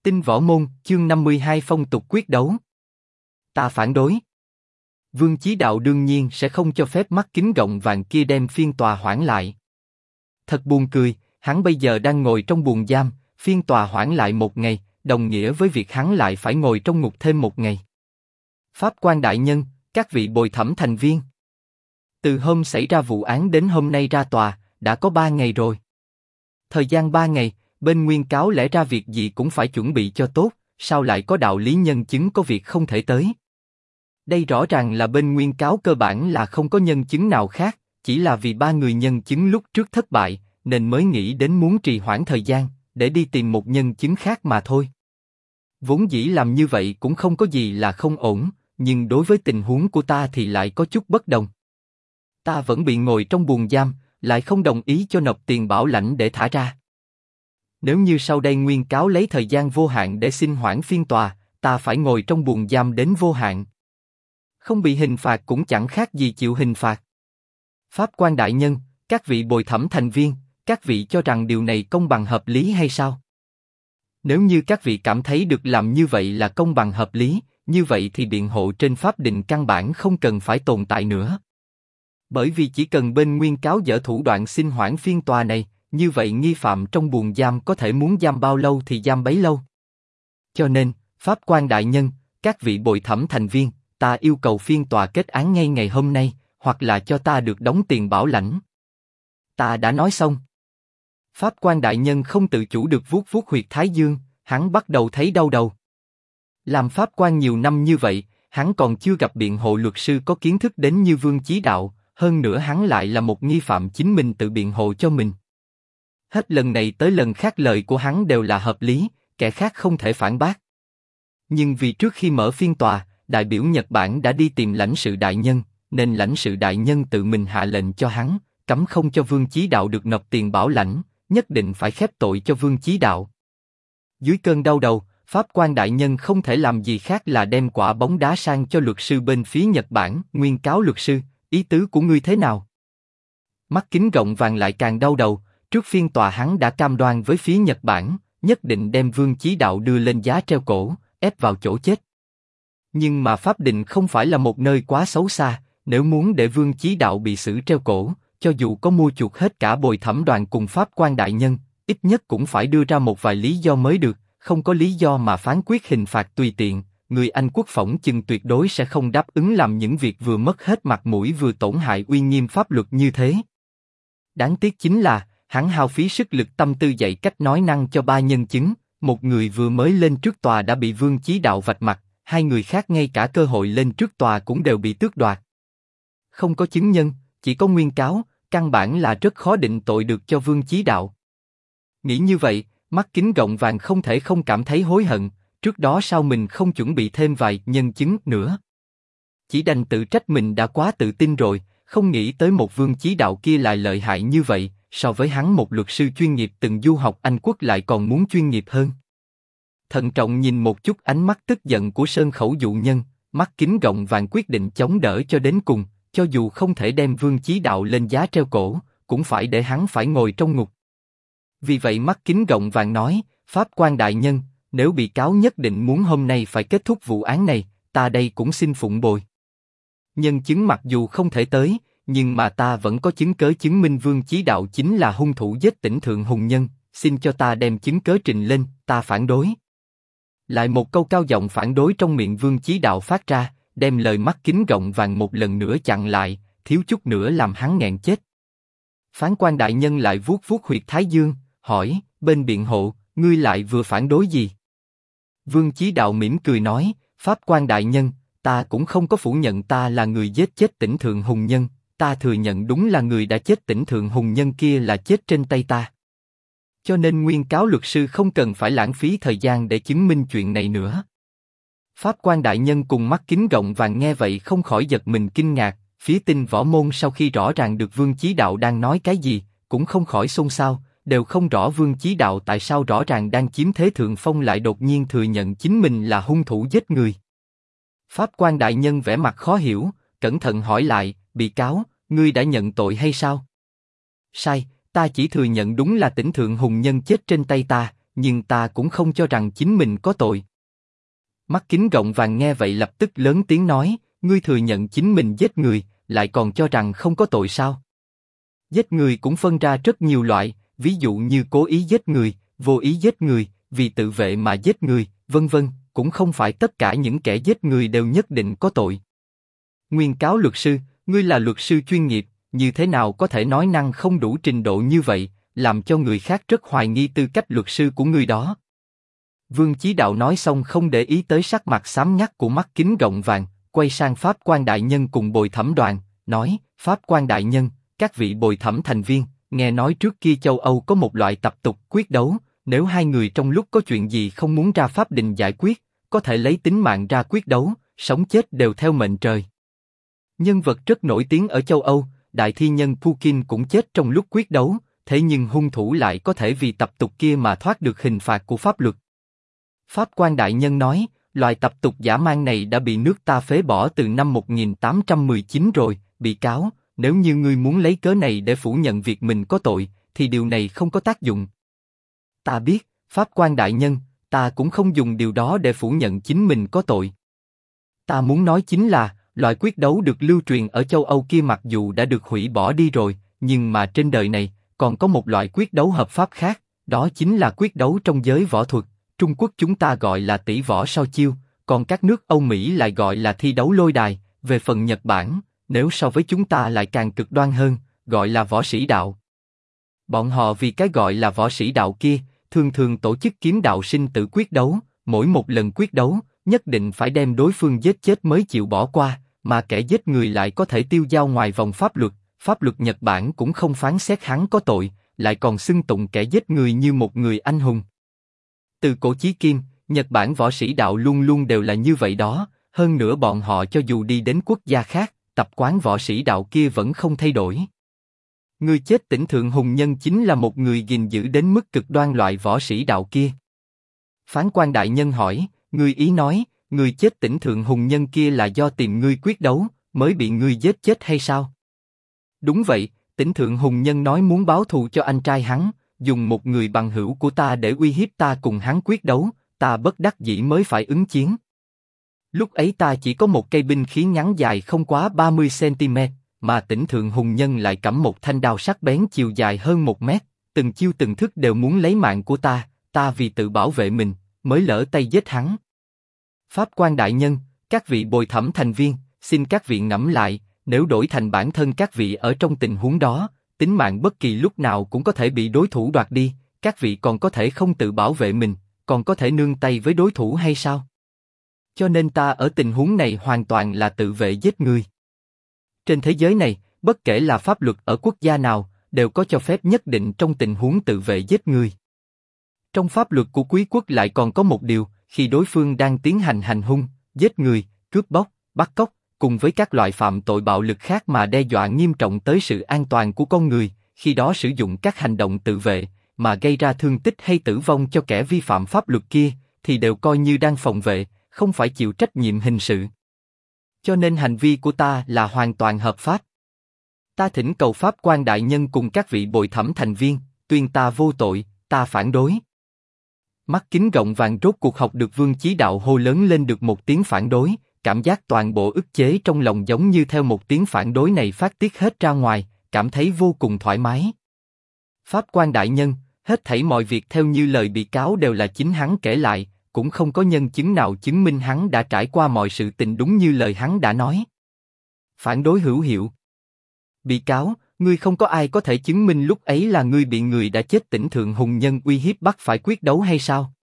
Tinh Võ Môn, chương 52 phong tục quyết đấu. Ta phản đối. Vương Chí Đạo đương nhiên sẽ không cho phép mắt kính gọng vàng kia đem phiên tòa hoãn lại. Thật buồn cười, hắn bây giờ đang ngồi trong buồng giam, phiên tòa hoãn lại một ngày, đồng nghĩa với việc hắn lại phải ngồi trong ngục thêm một ngày. Pháp quan đại nhân, các vị bồi thẩm thành viên. Từ hôm xảy ra vụ án đến hôm nay ra tòa, đã có 3 ngày rồi. Thời gian 3 ngày, bên nguyên cáo lẽ ra việc gì cũng phải chuẩn bị cho tốt, sao lại có đạo lý nhân chứng có việc không thể tới? Đây rõ ràng là bên nguyên cáo cơ bản là không có nhân chứng nào khác, chỉ là vì 3 người nhân chứng lúc trước thất bại, nên mới nghĩ đến muốn trì hoãn thời gian, để đi tìm một nhân chứng khác mà thôi. Vốn dĩ làm như vậy cũng không có gì là không ổn, nhưng đối với tình huống của ta thì lại có chút bất đồng. Ta vẫn bị ngồi trong buồng giam, lại không đồng ý cho nộp tiền bảo lãnh để thả ra. Nếu như sau đây nguyên cáo lấy thời gian vô hạn để xin hoãn phiên tòa, ta phải ngồi trong buồng giam đến vô hạn. Không bị hình phạt cũng chẳng khác gì chịu hình phạt. Pháp quan đại nhân, các vị bồi thẩm thành viên, các vị cho rằng điều này công bằng hợp lý hay sao? Nếu như các vị cảm thấy được làm như vậy là công bằng hợp lý, như vậy thì biện hộ trên pháp định căn bản không cần phải tồn tại nữa. Bởi vì chỉ cần bên nguyên cáo dở thủ đoạn xin hoãn phiên tòa này, như vậy nghi phạm trong buồng giam có thể muốn giam bao lâu thì giam bấy lâu. Cho nên, pháp quan đại nhân, các vị bồi thẩm thành viên, ta yêu cầu phiên tòa kết án ngay ngày hôm nay, hoặc là cho ta được đóng tiền bảo lãnh. Ta đã nói xong. Pháp quan đại nhân không tự chủ được vuốt vuốt huyệt thái dương, hắn bắt đầu thấy đau đầu. Làm pháp quan nhiều năm như vậy, hắn còn chưa gặp biện hộ luật sư có kiến thức đến như Vương Chí Đạo, hơn nữa hắn lại là một nghi phạm chính mình tự biện hộ cho mình. Hết lần này tới lần khác lời của hắn đều là hợp lý, kẻ khác không thể phản bác. Nhưng vì trước khi mở phiên tòa, đại biểu Nhật Bản đã đi tìm lãnh sự đại nhân, nên lãnh sự đại nhân tự mình hạ lệnh cho hắn, cấm không cho Vương Chí Đạo được nộp tiền bảo lãnh, nhất định phải khép tội cho Vương Chí Đạo. Dưới cơn đau đầu, pháp quan đại nhân không thể làm gì khác là đem quả bóng đá sang cho luật sư bên phía Nhật Bản. Nguyên cáo luật sư, ý tứ của ngươi thế nào? Mắt kính gọng vàng lại càng đau đầu. Trước phiên tòa hắn đã cam đoan với phía Nhật Bản, nhất định đem Vương Chí Đạo đưa lên giá treo cổ, ép vào chỗ chết. Nhưng mà pháp định không phải là một nơi quá xấu xa, nếu muốn để Vương Chí Đạo bị xử treo cổ, cho dù có mua chuộc hết cả bồi thẩm đoàn cùng pháp quan đại nhân, ít nhất cũng phải đưa ra một vài lý do mới được, không có lý do mà phán quyết hình phạt tùy tiện, người Anh quốc phỏng chừng tuyệt đối sẽ không đáp ứng làm những việc vừa mất hết mặt mũi vừa tổn hại uy nghiêm pháp luật như thế. Đáng tiếc chính là, hắn hao phí sức lực tâm tư dạy cách nói năng cho 3 nhân chứng, một người vừa mới lên trước tòa đã bị Vương Chí Đạo vạch mặt, 2 người khác ngay cả cơ hội lên trước tòa cũng đều bị tước đoạt. Không có chứng nhân, chỉ có nguyên cáo, căn bản là rất khó định tội được cho Vương Chí Đạo. Nghĩ như vậy, mắt kính gọng vàng không thể không cảm thấy hối hận, trước đó sao mình không chuẩn bị thêm vài nhân chứng nữa. Chỉ đành tự trách mình đã quá tự tin rồi, không nghĩ tới một Vương Chí Đạo kia lại lợi hại như vậy, so với hắn một luật sư chuyên nghiệp từng du học Anh quốc lại còn muốn chuyên nghiệp hơn. Thận trọng nhìn một chút ánh mắt tức giận của Sơn Khẩu dụ nhân, mắt kính gọng vàng quyết định chống đỡ cho đến cùng, cho dù không thể đem Vương Chí Đạo lên giá treo cổ, cũng phải để hắn phải ngồi trong ngục. Vì vậy mắt kính gọng vàng nói, pháp quan đại nhân, nếu bị cáo nhất định muốn hôm nay phải kết thúc vụ án này, ta đây cũng xin phụng bồi. Nhân chứng mặc dù không thể tới, nhưng mà ta vẫn có chứng cớ chứng minh Vương Chí Đạo chính là hung thủ giết tỉnh Thượng Hùng Nhân, xin cho ta đem chứng cớ trình lên, ta phản đối. Lại một câu cao giọng phản đối trong miệng Vương Chí Đạo phát ra, đem lời mắt kính gọng vàng một lần nữa chặn lại, thiếu chút nữa làm hắn nghẹn chết. Phán quan đại nhân lại vuốt vuốt huyệt thái dương, hỏi, bên biện hộ, ngươi lại vừa phản đối gì? Vương Chí Đạo mỉm cười nói, pháp quan đại nhân, ta cũng không có phủ nhận ta là người giết chết tỉnh Thượng Hùng Nhân, ta thừa nhận đúng là người đã chết tỉnh Thượng Hùng Nhân kia là chết trên tay ta. Cho nên nguyên cáo luật sư không cần phải lãng phí thời gian để chứng minh chuyện này nữa. Pháp quan đại nhân cùng mắt kính gọng vàng nghe vậy không khỏi giật mình kinh ngạc, phía Tinh Võ Môn sau khi rõ ràng được Vương Chí Đạo đang nói cái gì, cũng không khỏi xôn xao, đều không rõ Vương Chí Đạo tại sao rõ ràng đang chiếm thế thượng phong lại đột nhiên thừa nhận chính mình là hung thủ giết người. Pháp quan đại nhân vẻ mặt khó hiểu, cẩn thận hỏi lại, bị cáo, ngươi đã nhận tội hay sao? Sai, ta chỉ thừa nhận đúng là tỉnh Thượng Hùng Nhân chết trên tay ta, nhưng ta cũng không cho rằng chính mình có tội. Mắt kính gọng vàng nghe vậy lập tức lớn tiếng nói, ngươi thừa nhận chính mình giết người, lại còn cho rằng không có tội sao? Giết người cũng phân ra rất nhiều loại, ví dụ như cố ý giết người, vô ý giết người, vì tự vệ mà giết người, vân vân, cũng không phải tất cả những kẻ giết người đều nhất định có tội. Nguyên cáo luật sư, ngươi là luật sư chuyên nghiệp, như thế nào có thể nói năng không đủ trình độ như vậy, làm cho người khác rất hoài nghi tư cách luật sư của ngươi đó. Vương Chí Đạo nói xong không để ý tới sắc mặt xám ngắt của mắt kính gọng vàng, quay sang Pháp Quan đại nhân cùng bồi thẩm đoàn, nói: Pháp Quan đại nhân, các vị bồi thẩm thành viên, nghe nói trước kia châu Âu có một loại tập tục quyết đấu, nếu hai người trong lúc có chuyện gì không muốn ra pháp đình giải quyết, có thể lấy tính mạng ra quyết đấu, sống chết đều theo mệnh trời. Nhân vật rất nổi tiếng ở châu Âu, đại thi nhân Pukin cũng chết trong lúc quyết đấu, thế nhưng hung thủ lại có thể vì tập tục kia mà thoát được hình phạt của pháp luật. Pháp Quan đại nhân nói, loại tập tục dã man này đã bị nước ta phế bỏ từ năm 1819 rồi, bị cáo, nếu như ngươi muốn lấy cớ này để phủ nhận việc mình có tội, thì điều này không có tác dụng. Ta biết, Pháp Quan đại nhân, ta cũng không dùng điều đó để phủ nhận chính mình có tội. Ta muốn nói chính là, loại quyết đấu được lưu truyền ở châu Âu kia mặc dù đã được hủy bỏ đi rồi, nhưng mà trên đời này, còn có một loại quyết đấu hợp pháp khác, đó chính là quyết đấu trong giới võ thuật. Trung Quốc chúng ta gọi là tỷ võ sao chiêu, còn các nước Âu Mỹ lại gọi là thi đấu lôi đài. Về phần Nhật Bản, nếu so với chúng ta lại càng cực đoan hơn, gọi là võ sĩ đạo. Bọn họ vì cái gọi là võ sĩ đạo kia, thường thường tổ chức kiếm đạo sinh tử quyết đấu, mỗi một lần quyết đấu, nhất định phải đem đối phương giết chết mới chịu bỏ qua, mà kẻ giết người lại có thể tiêu dao ngoài vòng pháp luật Nhật Bản cũng không phán xét hắn có tội, lại còn xưng tụng kẻ giết người như một người anh hùng. Từ cổ chí kim, Nhật Bản võ sĩ đạo luôn luôn đều là như vậy đó, hơn nữa bọn họ cho dù đi đến quốc gia khác, tập quán võ sĩ đạo kia vẫn không thay đổi. Người chết tỉnh Thượng Hùng Nhân chính là một người gìn giữ đến mức cực đoan loại võ sĩ đạo kia. Phán Quan đại nhân hỏi, người ý nói, người chết tỉnh Thượng Hùng Nhân kia là do tìm ngươi quyết đấu, mới bị ngươi giết chết hay sao? Đúng vậy, tỉnh Thượng Hùng Nhân nói muốn báo thù cho anh trai hắn, dùng một người bằng hữu của ta để uy hiếp ta cùng hắn quyết đấu, ta bất đắc dĩ mới phải ứng chiến. Lúc ấy ta chỉ có một cây binh khí ngắn dài không quá 30 cm, mà tỉnh Thượng Hùng Nhân lại cầm một thanh đao sắc bén chiều dài hơn 1 mét, từng chiêu từng thức đều muốn lấy mạng của ta vì tự bảo vệ mình, mới lỡ tay giết hắn. Pháp Quan đại nhân, các vị bồi thẩm thành viên, xin các vị ngẫm lại, nếu đổi thành bản thân các vị ở trong tình huống đó, tính mạng bất kỳ lúc nào cũng có thể bị đối thủ đoạt đi, các vị còn có thể không tự bảo vệ mình, còn có thể nương tay với đối thủ hay sao? Cho nên ta ở tình huống này hoàn toàn là tự vệ giết người. Trên thế giới này, bất kể là pháp luật ở quốc gia nào, đều có cho phép nhất định trong tình huống tự vệ giết người. Trong pháp luật của quý quốc lại còn có một điều, khi đối phương đang tiến hành hành hung, giết người, cướp bóc, bắt cóc, cùng với các loại phạm tội bạo lực khác mà đe dọa nghiêm trọng tới sự an toàn của con người, khi đó sử dụng các hành động tự vệ, mà gây ra thương tích hay tử vong cho kẻ vi phạm pháp luật kia, thì đều coi như đang phòng vệ, không phải chịu trách nhiệm hình sự. Cho nên hành vi của ta là hoàn toàn hợp pháp. Ta thỉnh cầu Pháp Quan đại nhân cùng các vị bồi thẩm thành viên, tuyên ta vô tội, ta phản đối. Mắt kính gọng vàng rốt cuộc học được Vương Chí Đạo hô lớn lên được một tiếng phản đối, cảm giác toàn bộ ức chế trong lòng giống như theo một tiếng phản đối này phát tiết hết ra ngoài, cảm thấy vô cùng thoải mái. Pháp Quan đại nhân, hết thảy mọi việc theo như lời bị cáo đều là chính hắn kể lại, cũng không có nhân chứng nào chứng minh hắn đã trải qua mọi sự tình đúng như lời hắn đã nói. Phản đối hữu hiệu. Bị cáo, ngươi không có ai có thể chứng minh lúc ấy là ngươi bị người đã chết tỉnh Thượng Hùng Nhân uy hiếp bắt phải quyết đấu hay sao?